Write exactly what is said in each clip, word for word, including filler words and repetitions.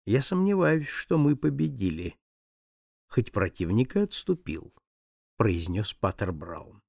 Я сомневаюсь, что мы победили, хоть противник и отступил, произнес паттер Браун.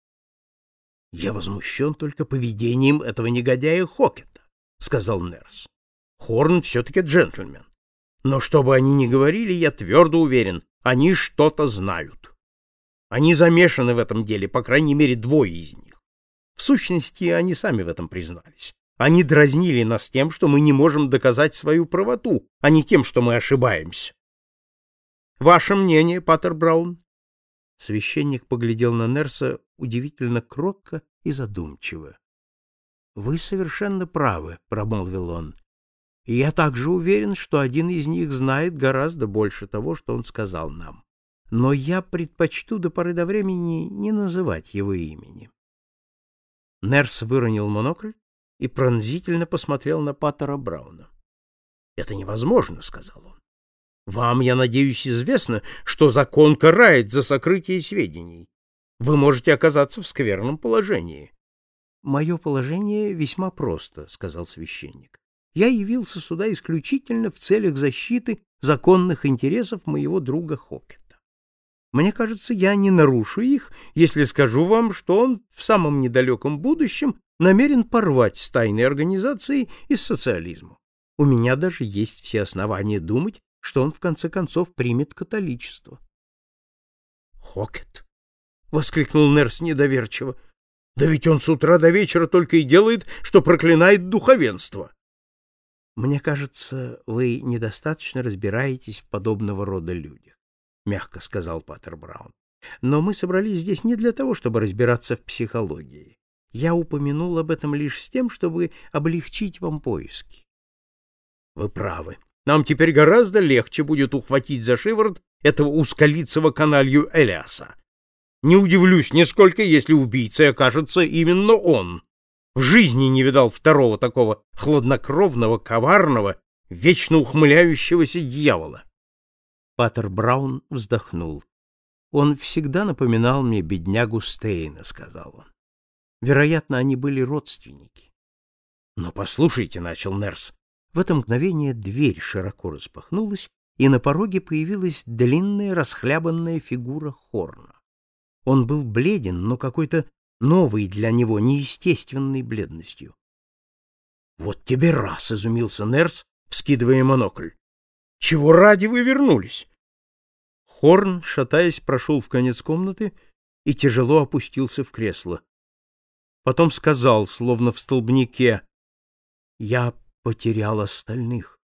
Я возмущен только поведением этого негодяя Хокета, сказал Нерс. Хорн все-таки джентльмен. Но что бы они ни говорили, я твердо уверен, они что-то знают. Они замешаны в этом деле, по крайней мере, двое из них. В сущности, они сами в этом признались. Они дразнили нас тем, что мы не можем доказать свою правоту, а не тем, что мы ошибаемся. Ваше мнение, паттер Браун? Священник поглядел на Нерса удивительно кротко и задумчиво. — Вы совершенно правы, — промолвил он. — И я также уверен, что один из них знает гораздо больше того, что он сказал нам. Но я предпочту до поры до времени не называть его имени. Нерс выронил монокль и пронзительно посмотрел на паттера Брауна. — Это невозможно, — сказал он. Вам, я надеюсь, известно, что закон карает за сокрытие сведений. Вы можете оказаться в скверном положении. — Мое положение весьма просто, — сказал священник. — Я явился сюда исключительно в целях защиты законных интересов моего друга Хокета. Мне кажется, я не нарушу их, если скажу вам, что он в самом недалеком будущем намерен порвать с тайной организацией и с социализмом. У меня даже есть все основания думать, что он в конце концов примет католичество. Хокет, воскликнул Нерс недоверчиво. Да ведь он с утра до вечера только и делает, что проклинает духовенство. Мне кажется, вы недостаточно разбираетесь в подобного рода людях, мягко сказал паттер Браун. Но мы собрались здесь не для того, чтобы разбираться в психологии. Я упомянул об этом лишь с тем, чтобы облегчить вам поиски. Вы правы. Нам теперь гораздо легче будет ухватить за шиворот этого узколицего каналью Элиаса. Не удивлюсь нисколько, если убийцей окажется именно он. В жизни не видал второго такого хладнокровного, коварного, вечно ухмыляющегося дьявола. Паттер Браун вздохнул. Он всегда напоминал мне беднягу Стейна, сказал он. Вероятно, они были родственники. Но послушайте, начал Нерс. В это мгновение дверь широко распахнулась, и на пороге появилась длинная расхлябанная фигура Хорна. Он был бледен, но какой-то новой для него, неестественной бледностью. — Вот тебе раз! — изумился Нерс, вскидывая монокль. — Чего ради вы вернулись? Хорн, шатаясь, прошел в конец комнаты и тяжело опустился в кресло. Потом сказал, словно в столбнике: — Я потерял остальных.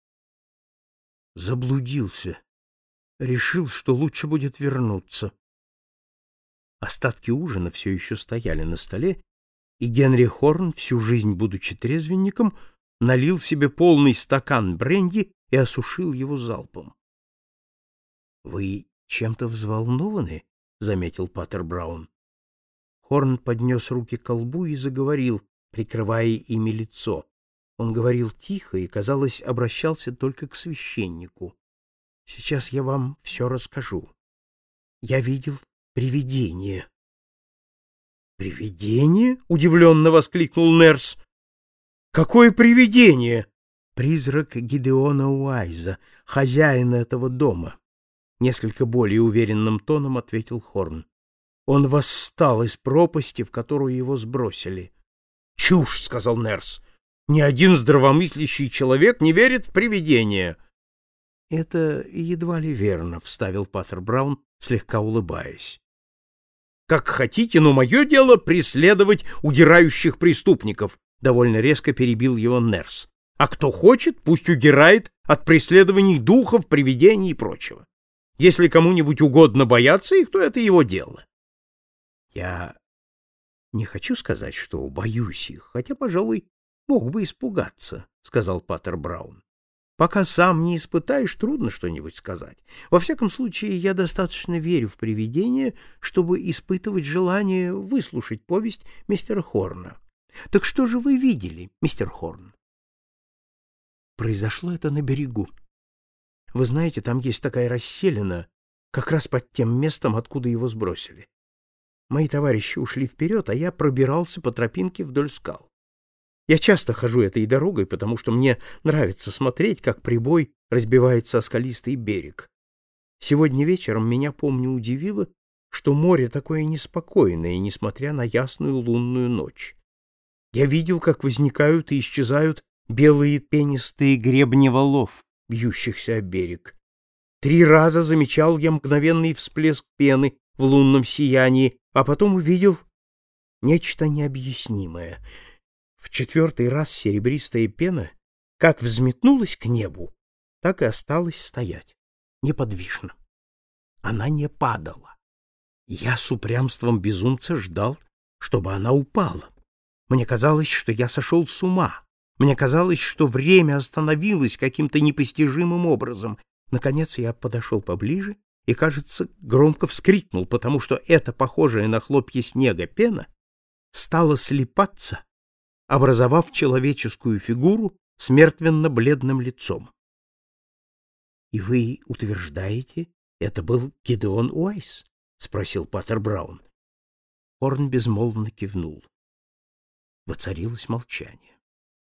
Заблудился. Решил, что лучше будет вернуться. Остатки ужина все еще стояли на столе, и Генри Хорн, всю жизнь будучи трезвенником, налил себе полный стакан бренди и осушил его залпом. — Вы чем-то взволнованы? — заметил паттер Браун. Хорн поднес руки к колбу и заговорил, прикрывая ими лицо. Он говорил тихо и, казалось, обращался только к священнику. — Сейчас я вам все расскажу. Я видел привидение. — Привидение? — удивленно воскликнул Нерс. — Какое привидение? — Призрак Гидеона Уайза, хозяина этого дома. Несколько более уверенным тоном ответил Хорн. Он восстал из пропасти, в которую его сбросили. — Чушь! — сказал Нерс. Ни один здравомыслящий человек не верит в привидения. — Это едва ли верно, — вставил паттер Браун, слегка улыбаясь. — Как хотите, но мое дело преследовать удирающих преступников, — довольно резко перебил его Нерс. — А кто хочет, пусть удирает от преследований духов, привидений и прочего. Если кому-нибудь угодно бояться их, то это его дело. — Я не хочу сказать, что боюсь их, хотя, пожалуй, мог бы испугаться, — сказал паттер Браун. — Пока сам не испытаешь, трудно что-нибудь сказать. Во всяком случае, я достаточно верю в привидения, чтобы испытывать желание выслушать повесть мистера Хорна. Так что же вы видели, мистер Хорн? Произошло это на берегу. Вы знаете, там есть такая расселина, как раз под тем местом, откуда его сбросили. Мои товарищи ушли вперед, а я пробирался по тропинке вдоль скал. Я часто хожу этой дорогой, потому что мне нравится смотреть, как прибой разбивается о скалистый берег. Сегодня вечером меня, помню, удивило, что море такое неспокойное, несмотря на ясную лунную ночь. Я видел, как возникают и исчезают белые пенистые гребни валов, бьющихся о берег. Три раза замечал я мгновенный всплеск пены в лунном сиянии, а потом увидел нечто необъяснимое. В четвертый раз серебристая пена как взметнулась к небу, так и осталась стоять, неподвижно. Она не падала. Я с упрямством безумца ждал, чтобы она упала. Мне казалось, что я сошел с ума. Мне казалось, что время остановилось каким-то непостижимым образом. Наконец я подошел поближе и, кажется, громко вскрикнул, потому что эта похожая на хлопья снега пена стала слипаться, образовав человеческую фигуру с мертвенно-бледным лицом. — И вы утверждаете, это был Гидеон Уайс? — спросил паттер Браун. Хорн безмолвно кивнул. Воцарилось молчание.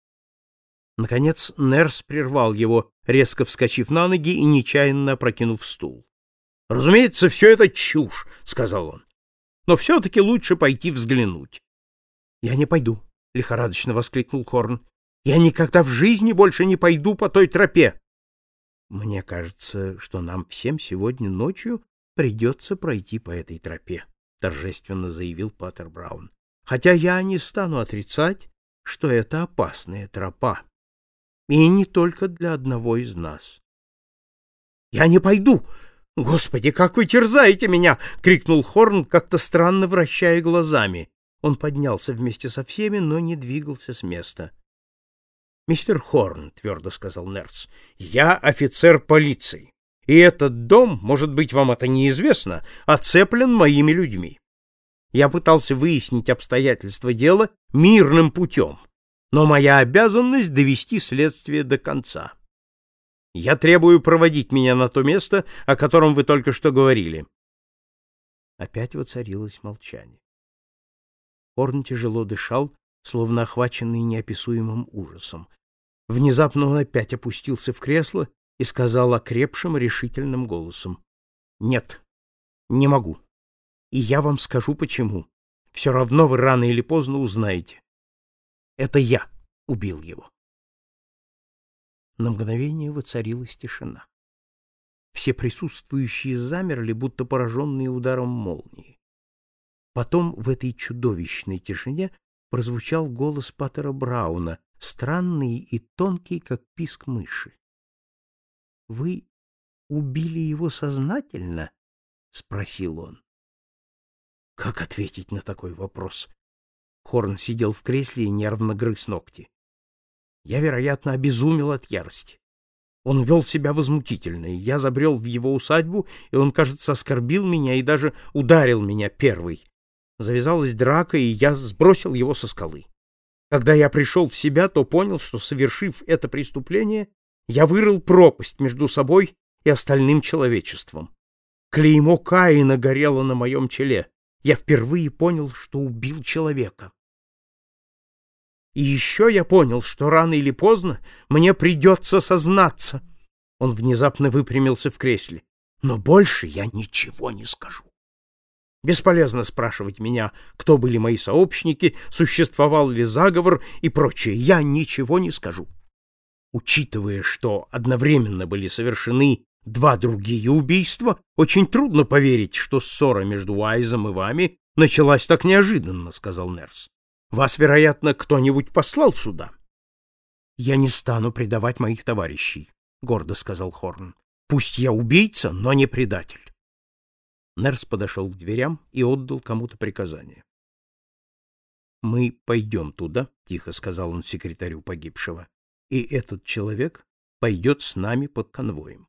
Наконец Нерс прервал его, резко вскочив на ноги и нечаянно опрокинув стул. — Разумеется, все это чушь, — сказал он. — Но все-таки лучше пойти взглянуть. — Я не пойду, — лихорадочно воскликнул Хорн. — Я никогда в жизни больше не пойду по той тропе. — Мне кажется, что нам всем сегодня ночью придется пройти по этой тропе, — торжественно заявил паттер Браун. — Хотя я не стану отрицать, что это опасная тропа. И не только для одного из нас. — Я не пойду! Господи, как вы терзаете меня! — крикнул Хорн, как-то странно вращая глазами. Он поднялся вместе со всеми, но не двигался с места. — Мистер Хорн, — твердо сказал Нерс, — я офицер полиции, и этот дом, может быть, вам это неизвестно, оцеплен моими людьми. Я пытался выяснить обстоятельства дела мирным путем, но моя обязанность — довести следствие до конца. Я требую проводить меня на то место, о котором вы только что говорили. Опять воцарилось молчание. Хорн тяжело дышал, словно охваченный неописуемым ужасом. Внезапно он опять опустился в кресло и сказал окрепшим, решительным голосом: — Нет, не могу. И я вам скажу, почему. Все равно вы рано или поздно узнаете. Это я убил его. На мгновение воцарилась тишина. Все присутствующие замерли, будто пораженные ударом молнии. Потом в этой чудовищной тишине прозвучал голос паттера Брауна, странный и тонкий, как писк мыши. — Вы убили его сознательно? — спросил он. Как ответить на такой вопрос? Хорн сидел в кресле и нервно грыз ногти. Я, вероятно, обезумел от ярости. Он вел себя возмутительно, и я забрел в его усадьбу, и он, кажется, оскорбил меня и даже ударил меня первый. Завязалась драка, и я сбросил его со скалы. Когда я пришел в себя, то понял, что, совершив это преступление, я вырыл пропасть между собой и остальным человечеством. Клеймо Каина горело на моем челе. Я впервые понял, что убил человека. И еще я понял, что рано или поздно мне придется сознаться. Он внезапно выпрямился в кресле. Но больше я ничего не скажу. Бесполезно спрашивать меня, кто были мои сообщники, существовал ли заговор и прочее. Я ничего не скажу. Учитывая, что одновременно были совершены два другие убийства, очень трудно поверить, что ссора между Уайзом и вами началась так неожиданно, — сказал Нерс. Вас, вероятно, кто-нибудь послал сюда. — Я не стану предавать моих товарищей, — гордо сказал Хорн. — Пусть я убийца, но не предатель. Нерс подошел к дверям и отдал кому-то приказание. — Мы пойдем туда, — тихо сказал он секретарю погибшего, — и этот человек пойдет с нами под конвоем.